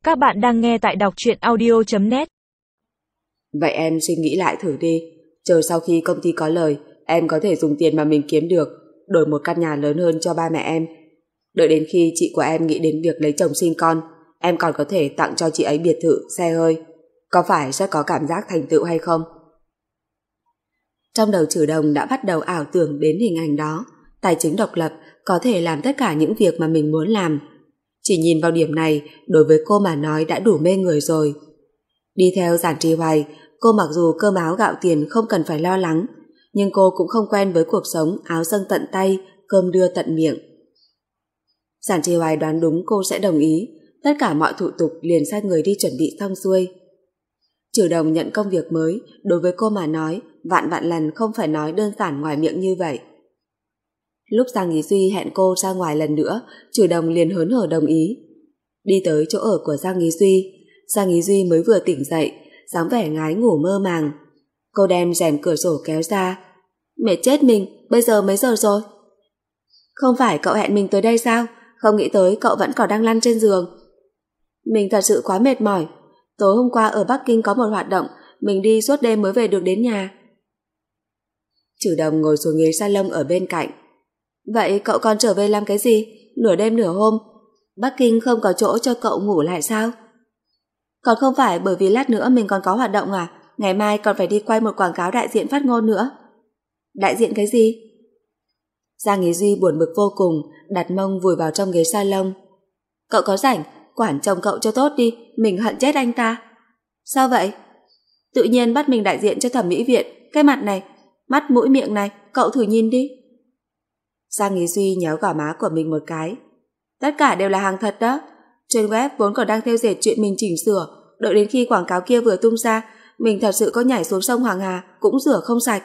Các bạn đang nghe tại đọc truyện audio.net. Vậy em suy nghĩ lại thử đi. Chờ sau khi công ty có lời, em có thể dùng tiền mà mình kiếm được đổi một căn nhà lớn hơn cho ba mẹ em. Đợi đến khi chị của em nghĩ đến việc lấy chồng sinh con, em còn có thể tặng cho chị ấy biệt thự, xe hơi. Có phải rất có cảm giác thành tựu hay không? Trong đầu Trử Đồng đã bắt đầu ảo tưởng đến hình ảnh đó. Tài chính độc lập, có thể làm tất cả những việc mà mình muốn làm. Chỉ nhìn vào điểm này, đối với cô mà nói đã đủ mê người rồi. Đi theo Giản Trì Hoài, cô mặc dù cơm áo gạo tiền không cần phải lo lắng, nhưng cô cũng không quen với cuộc sống áo dâng tận tay, cơm đưa tận miệng. Giản Trì Hoài đoán đúng cô sẽ đồng ý, tất cả mọi thủ tục liền sai người đi chuẩn bị xong xuôi. Trử Đồng nhận công việc mới, đối với cô mà nói, vạn vạn lần không phải nói đơn giản ngoài miệng như vậy. Lúc Giang Ý Duy hẹn cô ra ngoài lần nữa, Trử Đồng liền hớn hở đồng ý. Đi tới chỗ ở của Giang Ý Duy mới vừa tỉnh dậy, dáng vẻ ngái ngủ mơ màng. Cô đem rèm cửa sổ kéo ra. Mệt chết mình, bây giờ mấy giờ rồi? Không phải cậu hẹn mình tới đây sao? Không nghĩ tới cậu vẫn còn đang lăn trên giường. Mình thật sự quá mệt mỏi. Tối hôm qua ở Bắc Kinh có một hoạt động, mình đi suốt đêm mới về được đến nhà. Trử Đồng ngồi xuống ghế salon ở bên cạnh. Vậy cậu còn trở về làm cái gì? Nửa đêm nửa hôm, Bắc Kinh không có chỗ cho cậu ngủ lại sao? Còn không phải bởi vì lát nữa mình còn có hoạt động à? Ngày mai còn phải đi quay một quảng cáo đại diện phát ngôn nữa. Đại diện cái gì? Giang Ý Duy buồn bực vô cùng, đặt mông vùi vào trong ghế salon. Cậu có rảnh, quản chồng cậu cho tốt đi, mình hận chết anh ta. Sao vậy? Tự nhiên bắt mình đại diện cho thẩm mỹ viện, cái mặt này, mắt mũi miệng này, cậu thử nhìn đi. Giang Ý Duy nhéo gò má của mình một cái. Tất cả đều là hàng thật đó. Trên web vốn còn đang theo dệt chuyện mình chỉnh sửa, đợi đến khi quảng cáo kia vừa tung ra, mình thật sự có nhảy xuống sông Hoàng Hà cũng rửa không sạch.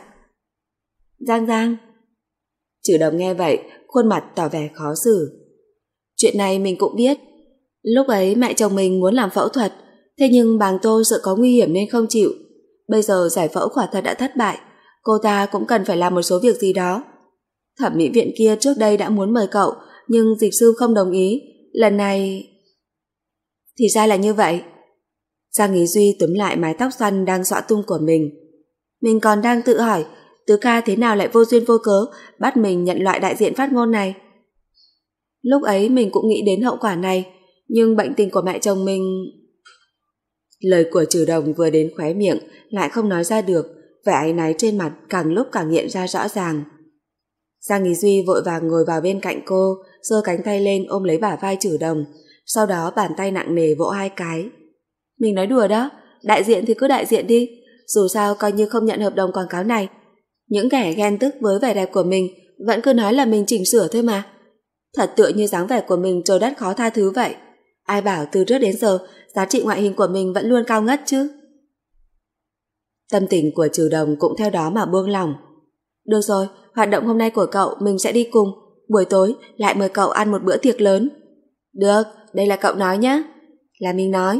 Giang. Trử Đồng nghe vậy, khuôn mặt tỏ vẻ khó xử. Chuyện này mình cũng biết. Lúc ấy mẹ chồng mình muốn làm phẫu thuật, thế nhưng bàng Tô sợ có nguy hiểm nên không chịu. Bây giờ giải phẫu quả thật đã thất bại, cô ta cũng cần phải làm một số việc gì đó. Thẩm mỹ viện kia trước đây đã muốn mời cậu, nhưng dịch sư không đồng ý. Lần này... Thì ra là như vậy. Giang Ý Duy túm lại mái tóc xoăn đang xõa tung của mình. Mình còn đang tự hỏi, Tứ ca thế nào lại vô duyên vô cớ bắt mình nhận loại đại diện phát ngôn này. Lúc ấy mình cũng nghĩ đến hậu quả này, nhưng bệnh tình của mẹ chồng mình... Lời của Trử Đồng vừa đến khóe miệng lại không nói ra được, vẻ áy náy trên mặt càng lúc càng hiện ra rõ ràng. Giang Ý Duy vội vàng ngồi vào bên cạnh cô, giơ cánh tay lên ôm lấy bả vai Trử Đồng, sau đó bàn tay nặng nề vỗ 2 cái. Mình nói đùa đó, đại diện thì cứ đại diện đi, dù sao coi như không nhận hợp đồng quảng cáo này. Những kẻ ghen tức với vẻ đẹp của mình vẫn cứ nói là mình chỉnh sửa thôi mà. Thật tựa như dáng vẻ của mình trời đất khó tha thứ vậy. Ai bảo từ trước đến giờ giá trị ngoại hình của mình vẫn luôn cao ngất chứ. Tâm tình của Trử Đồng cũng theo đó mà buông lỏng. Được rồi, hoạt động hôm nay của cậu mình sẽ đi cùng, buổi tối lại mời cậu ăn một bữa tiệc lớn. Được, đây là cậu nói nhé. Là mình nói.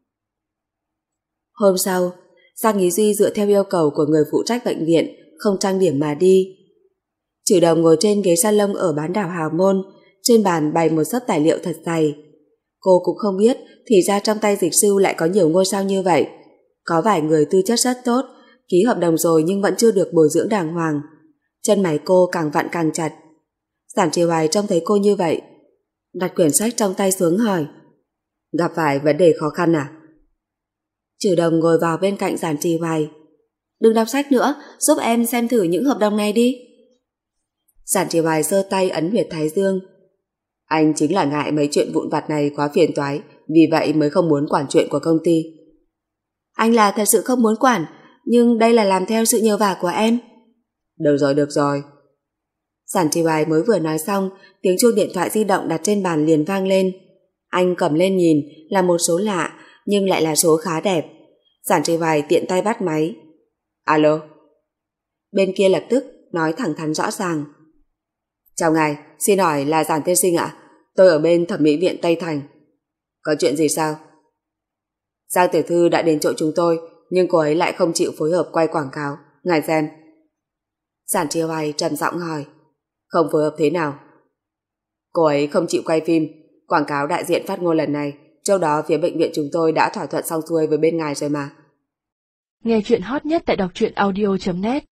Hôm sau, Giang Ý Duy dựa theo yêu cầu của người phụ trách bệnh viện, không trang điểm mà đi. Trử Đồng ngồi trên ghế salon ở bán đảo Hào Môn, trên bàn bày một xấp tài liệu thật dày. Cô cũng không biết thì ra trong tay dịch sư lại có nhiều ngôi sao như vậy. Có vài người tư chất rất tốt, ký hợp đồng rồi nhưng vẫn chưa được bồi dưỡng đàng hoàng. Chân mày cô càng vặn càng chặt. Giản Trì Hoài trông thấy cô như vậy, đặt quyển sách trong tay xuống hỏi. Gặp phải vấn đề khó khăn à? Trử Đồng ngồi vào bên cạnh Giản Trì Hoài. Đừng đọc sách nữa, giúp em xem thử những hợp đồng này đi. Giản Trì Hoài giơ tay ấn huyệt thái dương. Anh chính là ngại mấy chuyện vụn vặt này quá phiền toái, vì vậy mới không muốn quản chuyện của công ty. Anh là thật sự không muốn quản, nhưng đây là làm theo sự nhờ vả của em. Được rồi. Giản Trì Hoài mới vừa nói xong, tiếng chuông điện thoại di động đặt trên bàn liền vang lên. Anh cầm lên nhìn, là một số lạ, nhưng lại là số khá đẹp. Giản Trì Hoài tiện tay bắt máy. Alo. Bên kia lập tức nói thẳng thắn rõ ràng. Chào ngài, xin hỏi là Giản tiên sinh ạ? Tôi ở bên thẩm mỹ viện Tây Thành. Có chuyện gì sao? Giang tiểu thư đã đến chỗ chúng tôi, nhưng cô ấy lại không chịu phối hợp quay quảng cáo. Ngài xem. Giản Trì Hoài trầm giọng hỏi. Không phối hợp thế nào? Cô ấy không chịu quay phim, quảng cáo đại diện phát ngôn lần này Trước đó phía bệnh viện chúng tôi đã thỏa thuận xong xuôi với bên ngài rồi mà. Nghe chuyện hot nhất tại đọc truyện audio.net